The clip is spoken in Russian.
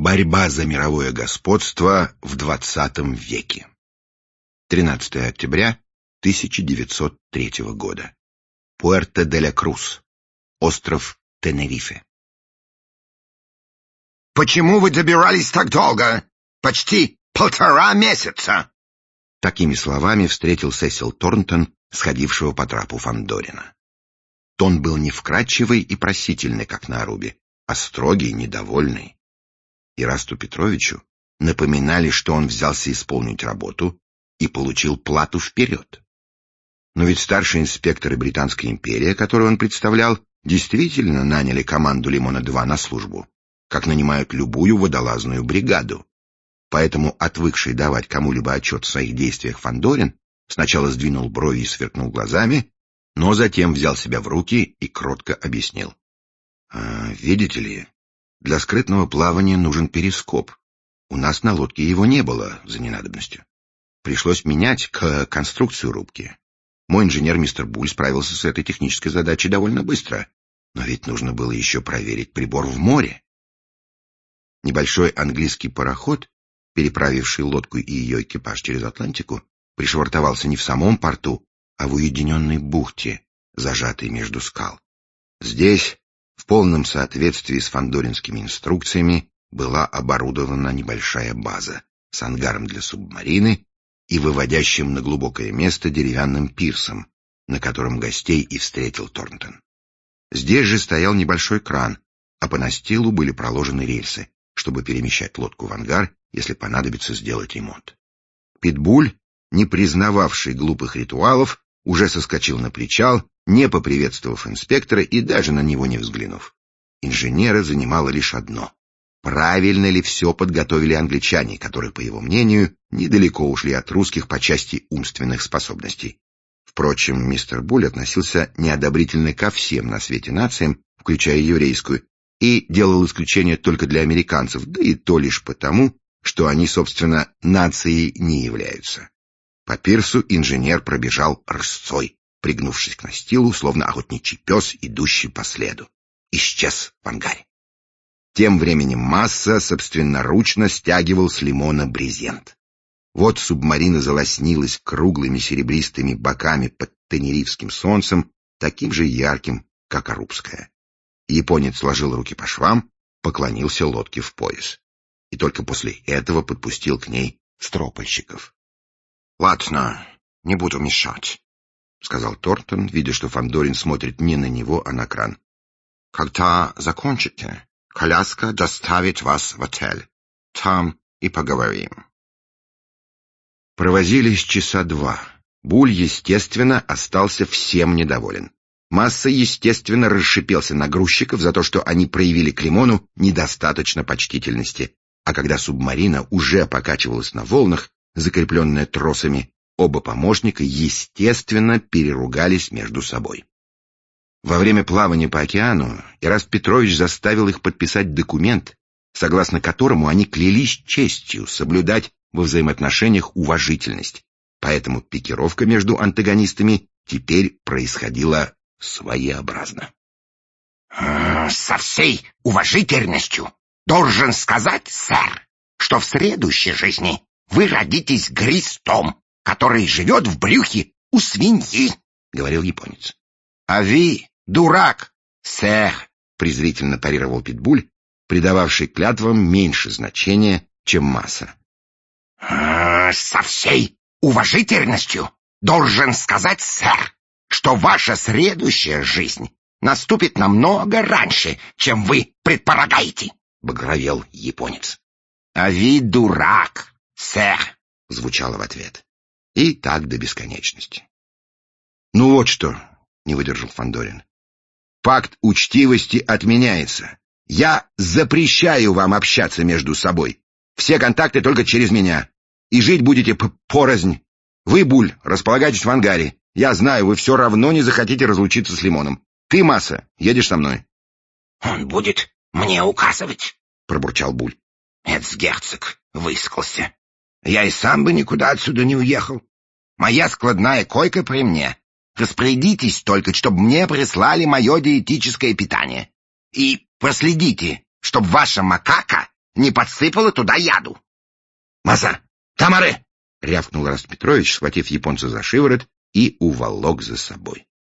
Борьба за мировое господство в XX веке. 13 октября 1903 года. Пуэрто-де-ля-Крус. Остров Тенерифе. «Почему вы добирались так долго? Почти 1,5 месяца!» Такими словами встретил Сесил Торнтон, сходившего по трапу Фандорина. Тон был не вкрадчивый и просительный, как на Арубе, а строгий, недовольный. Ирасту Петровичу напоминали, что он взялся исполнить работу и получил плату вперед. Но ведь старшие инспекторы Британской империи, которую он представлял, действительно наняли команду «Лимона-2» на службу, как нанимают любую водолазную бригаду. Поэтому отвыкший давать кому-либо отчет в своих действиях Фандорин сначала сдвинул брови и сверкнул глазами, но затем взял себя в руки и кротко объяснил. «Видите ли, для скрытного плавания нужен перископ. У нас на лодке его не было за ненадобностью. Пришлось менять конструкцию рубки. Мой инженер мистер Буль справился с этой технической задачей довольно быстро, но ведь нужно было еще проверить прибор в море». Небольшой английский пароход, переправивший лодку и ее экипаж через Атлантику, пришвартовался не в самом порту, а в уединенной бухте, зажатой между скал. Здесь, в полном соответствии с фандоринскими инструкциями, была оборудована небольшая база с ангаром для субмарины и выводящим на глубокое место деревянным пирсом, на котором гостей и встретил Торнтон. Здесь же стоял небольшой кран, а по настилу были проложены рельсы, чтобы перемещать лодку в ангар, если понадобится сделать ремонт. Питбуль, не признававший глупых ритуалов, уже соскочил на причал, не поприветствовав инспектора и даже на него не взглянув. Инженера занимало лишь одно — правильно ли все подготовили англичане, которые, по его мнению, недалеко ушли от русских по части умственных способностей. Впрочем, мистер Буль относился неодобрительно ко всем на свете нациям, включая еврейскую, и делал исключение только для американцев, да и то лишь потому, что они, собственно, нацией не являются. По пирсу инженер пробежал рысцой, пригнувшись к настилу, словно охотничий пес, идущий по следу. Исчез в ангаре. Тем временем Масса собственноручно стягивал с лимона брезент. Вот субмарина залоснилась круглыми серебристыми боками под тенерифским солнцем, таким же ярким, как арубская. Японец сложил руки по швам, поклонился лодке в пояс. И только после этого подпустил к ней стропольщиков. — Ладно, не буду мешать, — сказал Торнтон, видя, что Фандорин смотрит не на него, а на кран. — Когда закончите, коляска доставит вас в отель. Там и поговорим. Провозились часа два. Буль, естественно, остался всем недоволен. Масса, естественно, расшипелся на грузчиков за то, что они проявили к Лимону недостаточно почтительности. А когда субмарина уже покачивалась на волнах, закрепленная тросами, оба помощника, естественно, переругались между собой. Во время плавания по океану Ираст Петрович заставил их подписать документ, согласно которому они клялись честью соблюдать во взаимоотношениях уважительность. Поэтому пикировка между антагонистами теперь происходила своеобразно. «Со всей уважительностью должен сказать, сэр, что в следующей жизни вы родитесь глистом, который живет в брюхе у свиньи», — говорил японец. «А вы, дурак, сэр», — презрительно парировал Питбуль, придававший клятвам меньше значения, чем Масса. «Со всей уважительностью должен сказать, сэр, что ваша следующая жизнь наступит намного раньше, чем вы предполагаете», — багровел японец. «А вы дурак, сэр», — звучало в ответ. И так до бесконечности. «Ну вот что», — не выдержал Фандорин. «Пакт учтивости отменяется. Я запрещаю вам общаться между собой. Все контакты только через меня. И жить будете порознь. Вы, Буль, располагайтесь в ангаре. Я знаю, вы все равно не захотите разлучиться с Лимоном. Ты, Масса, едешь со мной». «Он будет мне указывать», — пробурчал Буль. «Эцгерцог выискался. Я и сам бы никуда отсюда не уехал. Моя складная койка при мне. Распорядитесь только, чтобы мне прислали мое диетическое питание. И проследите, чтобы ваша макака не подсыпала туда яду. «Маса! Тамаре!» — рявкнул Раст Петрович, схватив японца за шиворот и уволок за собой.